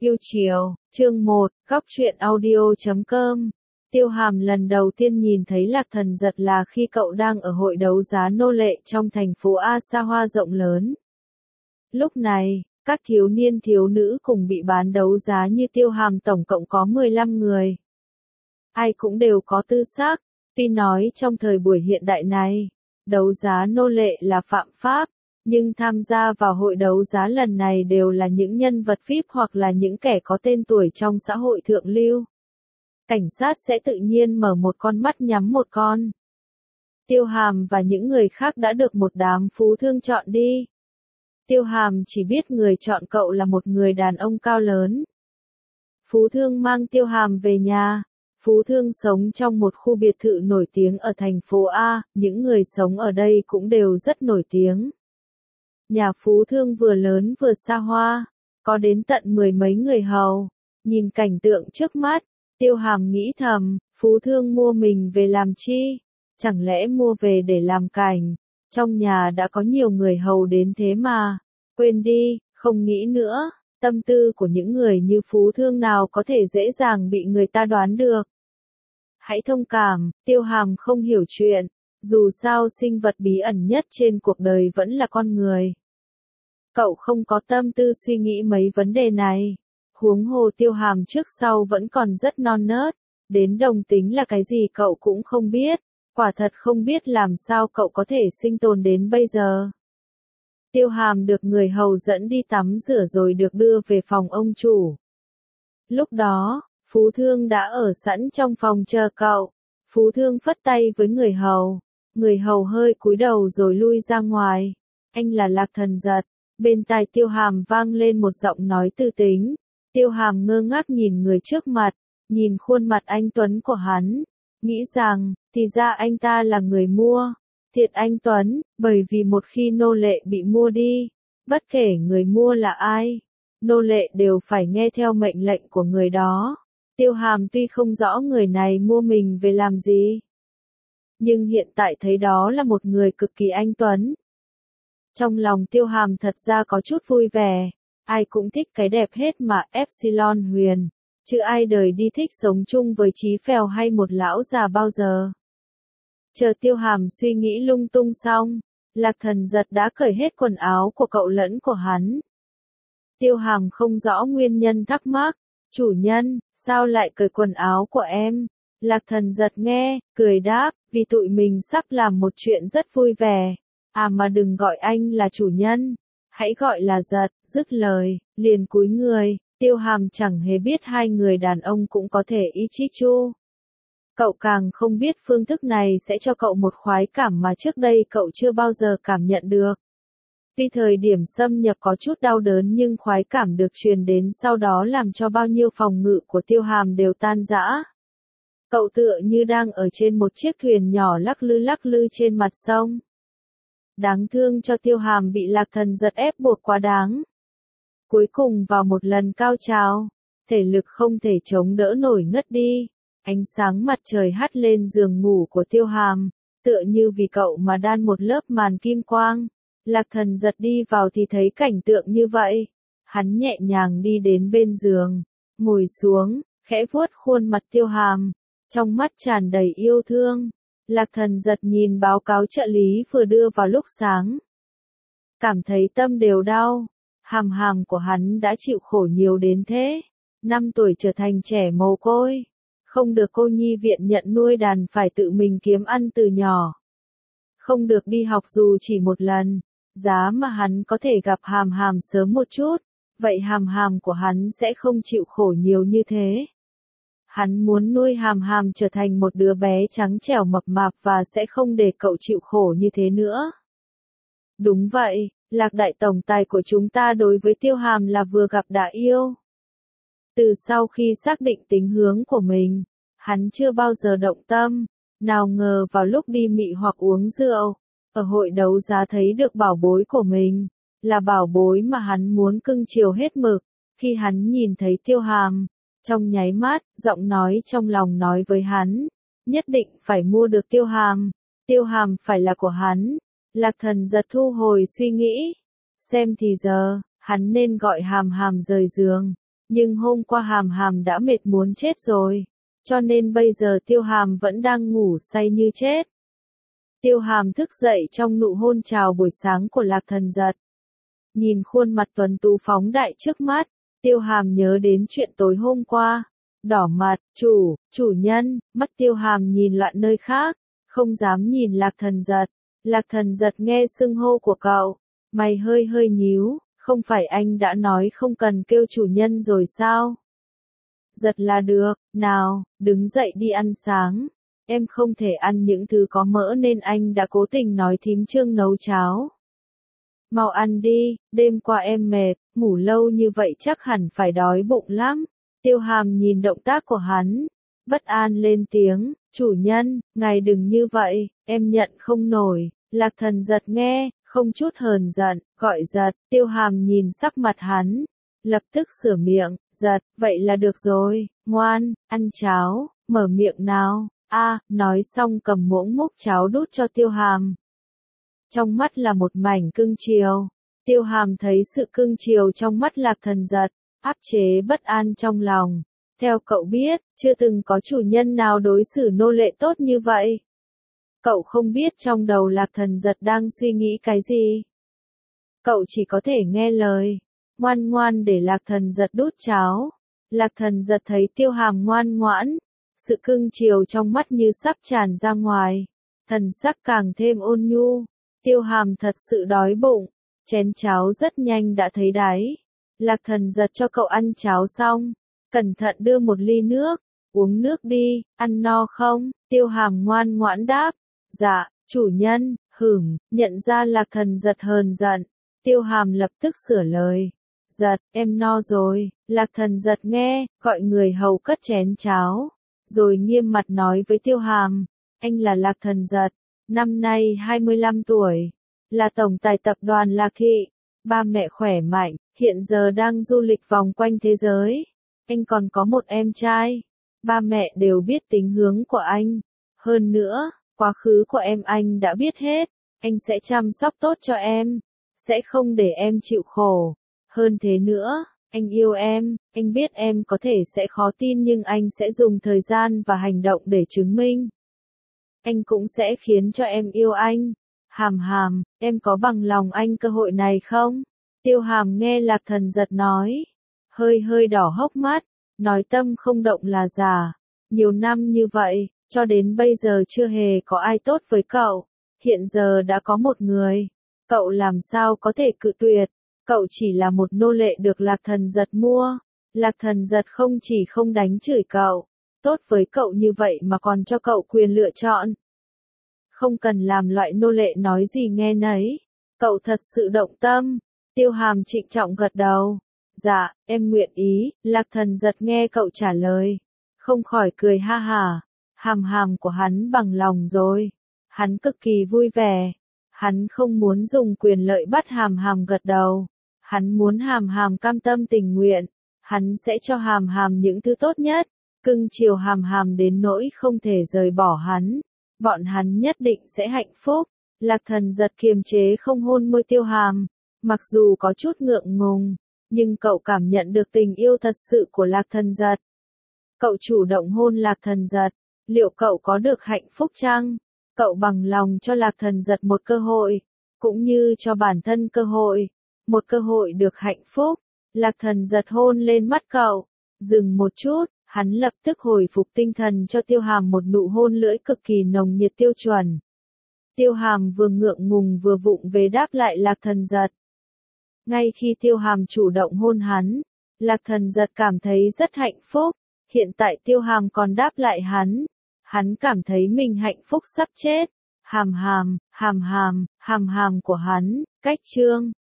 Yêu chiều, chương 1, góc truyện audio.com. Tiêu Hàm lần đầu tiên nhìn thấy Lạc Thần Giật là khi cậu đang ở hội đấu giá nô lệ trong thành phố A xa hoa rộng lớn. Lúc này, các thiếu niên thiếu nữ cùng bị bán đấu giá như Tiêu Hàm tổng cộng có 15 người. Ai cũng đều có tư sắc, tuy nói trong thời buổi hiện đại này, đấu giá nô lệ là phạm pháp. Nhưng tham gia vào hội đấu giá lần này đều là những nhân vật VIP hoặc là những kẻ có tên tuổi trong xã hội thượng lưu. Cảnh sát sẽ tự nhiên mở một con mắt nhắm một con. Tiêu Hàm và những người khác đã được một đám phú thương chọn đi. Tiêu Hàm chỉ biết người chọn cậu là một người đàn ông cao lớn. Phú thương mang Tiêu Hàm về nhà. Phú thương sống trong một khu biệt thự nổi tiếng ở thành phố A, những người sống ở đây cũng đều rất nổi tiếng. Nhà phú thương vừa lớn vừa xa hoa, có đến tận 10 mấy người hầu. Nhìn cảnh tượng trước mắt, Tiêu Hàm nghĩ thầm, phú thương mua mình về làm chi? Chẳng lẽ mua về để làm cảnh? Trong nhà đã có nhiều người hầu đến thế mà. Quên đi, không nghĩ nữa, tâm tư của những người như phú thương nào có thể dễ dàng bị người ta đoán được. Hãy thông cảm, Tiêu Hàm không hiểu chuyện, dù sao sinh vật bí ẩn nhất trên cuộc đời vẫn là con người. Cậu không có tâm tư suy nghĩ mấy vấn đề này. Huống hồ Tiêu Hàm trước sau vẫn còn rất non nớt, đến đồng tính là cái gì cậu cũng không biết, quả thật không biết làm sao cậu có thể sinh tồn đến bây giờ. Tiêu Hàm được người hầu dẫn đi tắm rửa rồi được đưa về phòng ông chủ. Lúc đó, phú thương đã ở sẵn trong phòng chờ cậu. Phú thương phất tay với người hầu hơi cúi đầu rồi lui ra ngoài. Anh là Lạc Thần Giật. Bên tai Tiêu Hàm vang lên một giọng nói tư tính. Tiêu Hàm ngơ ngác nhìn người trước mặt, nhìn khuôn mặt anh Tuấn của hắn, nghĩ rằng, thì ra anh ta là người mua. Thiệt anh Tuấn, bởi vì một khi nô lệ bị mua đi, bất kể người mua là ai, nô lệ đều phải nghe theo mệnh lệnh của người đó. Tiêu Hàm tuy không rõ người này mua mình về làm gì, nhưng hiện tại thấy đó là một người cực kỳ anh Tuấn. Trong lòng Tiêu Hàm thật ra có chút vui vẻ, ai cũng thích cái đẹp hết mà Epsilon Huyền, chứ ai đời đi thích sống chung với Chí Phèo hay một lão già bao giờ. Chờ Tiêu Hàm suy nghĩ lung tung xong, Lạc Thần Giật đã cởi hết quần áo của cậu lẫn của hắn. Tiêu Hàm không rõ nguyên nhân thắc mắc, chủ nhân, sao lại cởi quần áo của em? Lạc Thần Giật nghe, cười đáp, vì tụi mình sắp làm một chuyện rất vui vẻ. À mà đừng gọi anh là chủ nhân, hãy gọi là Giật. Dứt lời, liền cúi người. Tiêu Hàm chẳng hề biết hai người đàn ông cũng có thể Ichichu. Cậu càng không biết phương thức này sẽ cho cậu một khoái cảm mà trước đây cậu chưa bao giờ cảm nhận được. Tuy thời điểm xâm nhập có chút đau đớn nhưng khoái cảm được truyền đến sau đó làm cho bao nhiêu phòng ngự của Tiêu Hàm đều tan rã. Cậu tựa như đang ở trên một chiếc thuyền nhỏ lắc lư trên mặt sông. Đáng thương cho Tiêu Hàm bị Lạc Thần Giật ép buộc quá đáng. Cuối cùng vào một lần cao trào, thể lực không thể chống đỡ nổi ngất đi. Ánh sáng mặt trời hắt lên giường ngủ của Tiêu Hàm, tựa như vì cậu mà đan một lớp màn kim quang. Lạc Thần Giật đi vào thì thấy cảnh tượng như vậy. Hắn nhẹ nhàng đi đến bên giường, ngồi xuống, khẽ vuốt khuôn mặt Tiêu Hàm, trong mắt tràn đầy yêu thương. Lạc Thần Giật nhìn báo cáo trợ lý vừa đưa vào lúc sáng, cảm thấy tâm đều đau. Hàm của hắn đã chịu khổ nhiều đến thế. 5 tuổi trở thành trẻ mồ côi, không được cô nhi viện nhận nuôi đàn, phải tự mình kiếm ăn từ nhỏ. Không được đi học dù chỉ một lần. Giá mà hắn có thể gặp Hàm sớm một chút, vậy Hàm của hắn sẽ không chịu khổ nhiều như thế. Hắn muốn nuôi Hàm trở thành một đứa bé trắng trẻo mập mạp và sẽ không để cậu chịu khổ như thế nữa. Đúng vậy, Lạc đại tổng tài của chúng ta đối với Tiêu Hàm là vừa gặp đã yêu. Từ sau khi xác định tính hướng của mình, hắn chưa bao giờ động tâm, nào ngờ vào lúc đi mị hoặc uống rượu, ở hội đấu giá thấy được bảo bối của mình, là bảo bối mà hắn muốn cưng chiều hết mực. Khi hắn nhìn thấy Tiêu Hàm, trong nháy mắt, giọng nói trong lòng nói với hắn, nhất định phải mua được Tiêu Hàm phải là của hắn. Lạc Thần Giật thu hồi suy nghĩ, xem thì giờ, hắn nên gọi Hàm rời giường, Nhưng hôm qua Hàm Hàm đã mệt muốn chết rồi, cho nên bây giờ Tiêu Hàm vẫn đang ngủ say như chết. Tiêu Hàm thức dậy trong nụ hôn chào buổi sáng của Lạc Thần Giật. Nhìn khuôn mặt tuấn tú phóng đại trước mắt, Tiêu Hàm nhớ đến chuyện tối hôm qua. Đỏ mặt, chủ nhân, mắt Tiêu Hàm nhìn loạn nơi khác, không dám nhìn Lạc Thần Giật. Lạc Thần Giật nghe xưng hô của cậu, mày hơi hơi nhíu, không phải anh đã nói không cần kêu chủ nhân rồi sao? Giật là được, nào, đứng dậy đi ăn sáng. Em không thể ăn những thứ có mỡ nên anh đã cố tình nói thím Trương nấu cháo. Mau ăn đi, đêm qua em mệt, ngủ lâu như vậy chắc hẳn phải đói bụng lắm. Tiêu Hàm nhìn động tác của hắn, bất an lên tiếng, chủ nhân, ngài đừng như vậy, em nhận không nổi. Lạc Thần Giật nghe, không chút hờn giận, gọi Giật. Tiêu Hàm nhìn sắc mặt hắn, lập tức sửa miệng, Giật, vậy là được rồi, ngoan, ăn cháo, mở miệng nào. Nói xong cầm muỗng múc cháo đút cho Tiêu Hàm. Trong mắt là một mảnh cưng chiều. Tiêu Hàm thấy sự cưng chiều trong mắt Lạc Thần Giật, áp chế bất an trong lòng. Theo cậu biết, chưa từng có chủ nhân nào đối xử nô lệ tốt như vậy. Cậu không biết trong đầu Lạc Thần Giật đang suy nghĩ cái gì. Cậu chỉ có thể nghe lời, ngoan ngoan để Lạc Thần Giật đút cháo. Lạc Thần Giật thấy Tiêu Hàm ngoan ngoãn, sự cưng chiều trong mắt như sắp tràn ra ngoài, thần sắc càng thêm ôn nhu. Tiêu Hàm thật sự đói bụng, chén cháo rất nhanh đã thấy đáy. Lạc Thần Giật cho cậu ăn cháo xong, cẩn thận đưa một ly nước, uống nước đi, ăn no không? Tiêu Hàm ngoan ngoãn đáp, dạ, chủ nhân. Nhận ra Lạc Thần Giật hờn giận, Tiêu Hàm lập tức sửa lời, Giật, em no rồi. Lạc Thần Giật nghe, gọi người hầu cất chén cháo, rồi nghiêm mặt nói với Tiêu Hàm, anh là Lạc Thần Giật, năm nay 25 tuổi, là tổng tài tập đoàn Lạc Thị, ba mẹ khỏe mạnh, hiện giờ đang du lịch vòng quanh thế giới. Anh còn có một em trai, ba mẹ đều biết tính hướng của anh. Hơn nữa, quá khứ của em anh đã biết hết, anh sẽ chăm sóc tốt cho em, sẽ không để em chịu khổ. Hơn thế nữa, anh yêu em, anh biết em có thể sẽ khó tin nhưng anh sẽ dùng thời gian và hành động để chứng minh. Anh cũng sẽ khiến cho em yêu anh. Hàm Hàm, em có bằng lòng anh cơ hội này không? Tiêu Hàm nghe Lạc Thần Giật nói, hơi hơi đỏ hốc mắt, nói tâm không động là giả. Nhiều năm như vậy, cho đến bây giờ chưa hề có ai tốt với cậu. Hiện giờ đã có một người, cậu làm sao có thể cự tuyệt? Cậu chỉ là một nô lệ được Lạc Thần Giật mua. Lạc Thần Giật không chỉ không đánh chửi cậu, tốt với cậu như vậy mà còn cho cậu quyền lựa chọn. Không cần làm loại nô lệ nói gì nghe nấy. Cậu thật sự động tâm. Tiêu Hàm trịnh trọng gật đầu. Dạ, em nguyện ý. Lạc Thần Giật nghe cậu trả lời, không khỏi cười ha hả. Hàm Hàm của hắn bằng lòng rồi. Hắn cực kỳ vui vẻ. Hắn không muốn dùng quyền lợi bắt Hàm Hàm gật đầu. Hắn muốn Hàm Hàm cam tâm tình nguyện. Hắn sẽ cho Hàm Hàm những thứ tốt nhất. Cưng chiều Hàm Hàm đến nỗi không thể rời bỏ hắn. Bọn hắn nhất định sẽ hạnh phúc. Lạc Thần Giật kiềm chế không hôn môi Tiêu Hàm. Mặc dù có chút ngượng ngùng, nhưng cậu cảm nhận được tình yêu thật sự của Lạc Thần Giật. Cậu chủ động hôn Lạc Thần Giật. Liệu cậu có được hạnh phúc chăng? Cậu bằng lòng cho Lạc Thần Giật một cơ hội, cũng như cho bản thân cơ hội. Một cơ hội được hạnh phúc. Lạc Thần Giật hôn lên mắt cậu. Dừng một chút, hắn lập tức hồi phục tinh thần cho Tiêu Hàm một nụ hôn lưỡi cực kỳ nồng nhiệt tiêu chuẩn. Tiêu Hàm vừa ngượng ngùng vừa vụng về đáp lại Lạc Thần Giật. Ngay khi Tiêu Hàm chủ động hôn hắn, Lạc Thần Giật cảm thấy rất hạnh phúc. Hiện tại Tiêu Hàm còn đáp lại hắn. Hắn cảm thấy mình hạnh phúc sắp chết. Hàm Hàm của hắn, cách chương